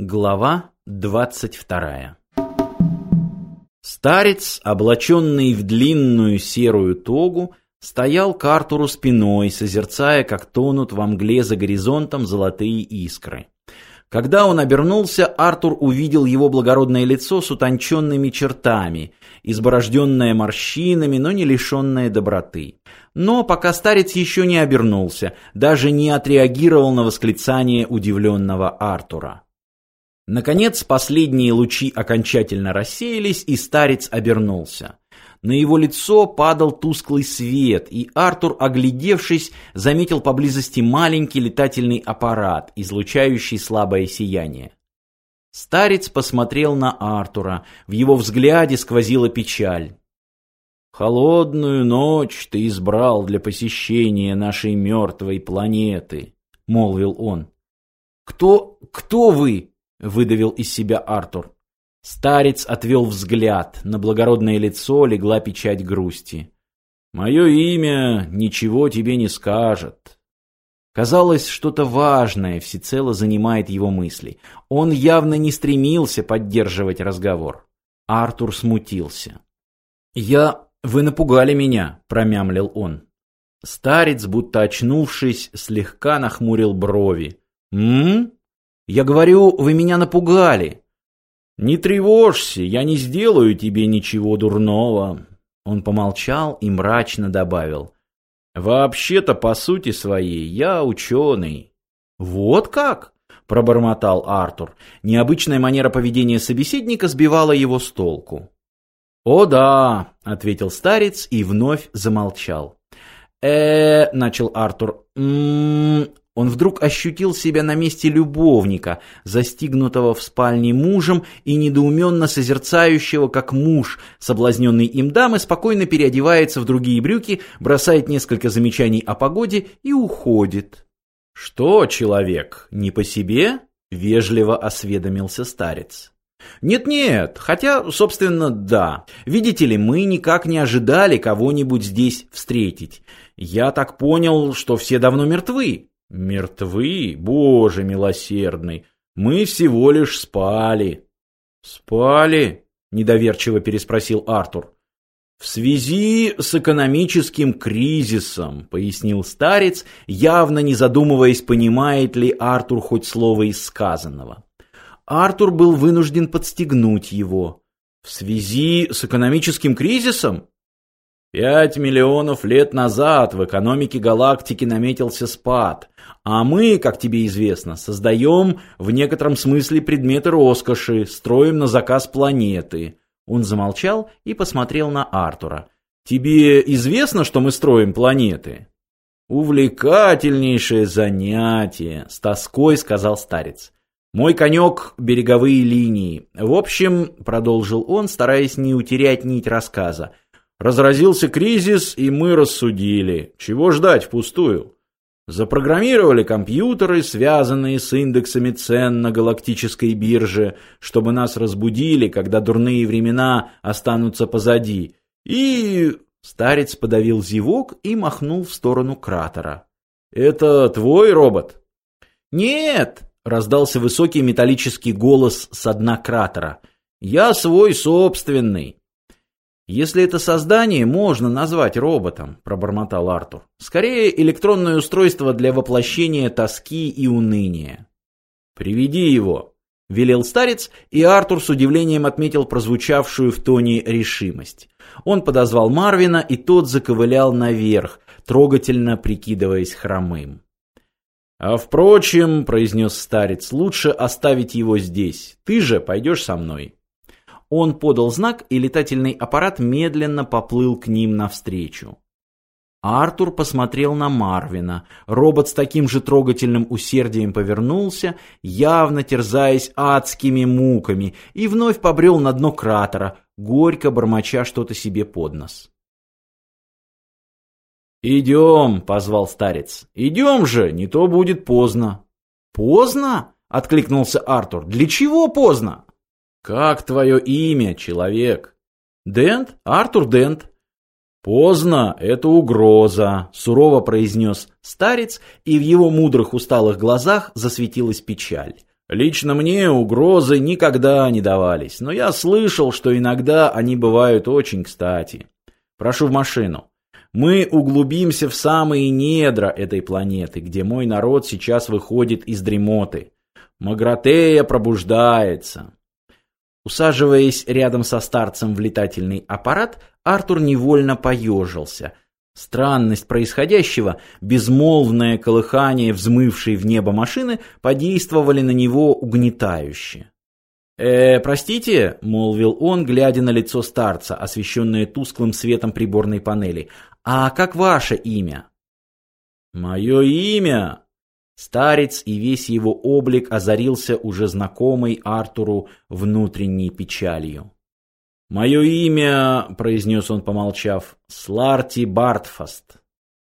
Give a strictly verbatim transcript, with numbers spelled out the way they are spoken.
Глава двадцать вторая. Старец, облаченный в длинную серую тогу, стоял к Артуру спиной, созерцая, как тонут во мгле за горизонтом золотые искры. Когда он обернулся, Артур увидел его благородное лицо с утонченными чертами, изборожденное морщинами, но не лишенное доброты. Но пока старец еще не обернулся, даже не отреагировал на восклицание удивленного Артура. Наконец, последние лучи окончательно рассеялись, и старец обернулся. На его лицо падал тусклый свет, и Артур, оглядевшись, заметил поблизости маленький летательный аппарат, излучающий слабое сияние. Старец посмотрел на Артура, в его взгляде сквозила печаль. «Холодную ночь ты избрал для посещения нашей мертвой планеты», — молвил он. «Кто... кто вы?» — выдавил из себя Артур. Старец отвел взгляд, на благородное лицо легла печать грусти. «Мое имя ничего тебе не скажет». Казалось, что-то важное всецело занимает его мысли. Он явно не стремился поддерживать разговор. Артур смутился. «Я... вы напугали меня», — промямлил он. Старец, будто очнувшись, слегка нахмурил брови. «М? Я говорю, вы меня напугали». «Не тревожься, я не сделаю тебе ничего дурного». Он помолчал и мрачно добавил. «Вообще-то, по сути своей, я ученый». «Вот как?» – пробормотал Артур. Необычная манера поведения собеседника сбивала его с толку. «О да», – ответил старец и вновь замолчал. э начал Артур. «М-м-м...» Он вдруг ощутил себя на месте любовника, застигнутого в спальне мужем и недоуменно созерцающего, как муж, соблазненный им дамы, спокойно переодевается в другие брюки, бросает несколько замечаний о погоде и уходит. «Что, человек, не по себе?» — вежливо осведомился старец. «Нет-нет, хотя, собственно, да. Видите ли, мы никак не ожидали кого-нибудь здесь встретить. Я так понял, что все давно мертвы». «Мертвы? Боже милосердный! Мы всего лишь спали». «Спали?» – недоверчиво переспросил Артур. «В связи с экономическим кризисом», – пояснил старец, явно не задумываясь, понимает ли Артур хоть слово из сказанного. Артур был вынужден подстегнуть его. «В связи с экономическим кризисом?» Пять миллионов лет назад в экономике галактики наметился спад, а мы, как тебе известно, создаем в некотором смысле предметы роскоши, строим на заказ планеты. Он замолчал и посмотрел на Артура. Тебе известно, что мы строим планеты? Увлекательнейшее занятие, с тоской сказал старец. Мой конек — береговые линии. В общем, продолжил он, стараясь не утерять нить рассказа, разразился кризис, и мы рассудили, чего ждать впустую. Запрограммировали компьютеры, связанные с индексами цен на галактической бирже, чтобы нас разбудили, когда дурные времена останутся позади. И... Старец подавил зевок и махнул в сторону кратера. «Это твой робот?» «Нет!» — раздался высокий металлический голос с дна кратера. «Я свой собственный». «Если это создание можно назвать роботом», – пробормотал Артур. «Скорее электронное устройство для воплощения тоски и уныния». «Приведи его», – велел старец, и Артур с удивлением отметил прозвучавшую в тоне решимость. Он подозвал Марвина, и тот заковылял наверх, трогательно прикидываясь хромым. «А впрочем», – произнес старец, – «лучше оставить его здесь. Ты же пойдешь со мной». Он подал знак, и летательный аппарат медленно поплыл к ним навстречу. Артур посмотрел на Марвина. Робот с таким же трогательным усердием повернулся, явно терзаясь адскими муками, и вновь побрел на дно кратера, горько бормоча что-то себе под нос. «Идем», — позвал старец. «Идем же, не то будет поздно». «Поздно?» — откликнулся Артур. «Для чего поздно?» «Как твое имя, человек?» «Дент? Артур Дент». «Поздно, это угроза», — сурово произнес старец, и в его мудрых усталых глазах засветилась печаль. Лично мне угрозы никогда не давались, но я слышал, что иногда они бывают очень кстати. Прошу в машину. Мы углубимся в самые недра этой планеты, где мой народ сейчас выходит из дремоты. Магратея пробуждается». Усаживаясь рядом со старцем в летательный аппарат, Артур невольно поежился. Странность происходящего, безмолвное колыхание взмывшей в небо машины подействовали на него угнетающе. «Э, простите», — молвил он, глядя на лицо старца, освещенное тусклым светом приборной панели, — «а как ваше имя?» «Мое имя...» Старец и весь его облик озарился уже знакомой Артуру внутренней печалью. «Мое имя», — произнес он, помолчав, — «Сларти Бартфаст».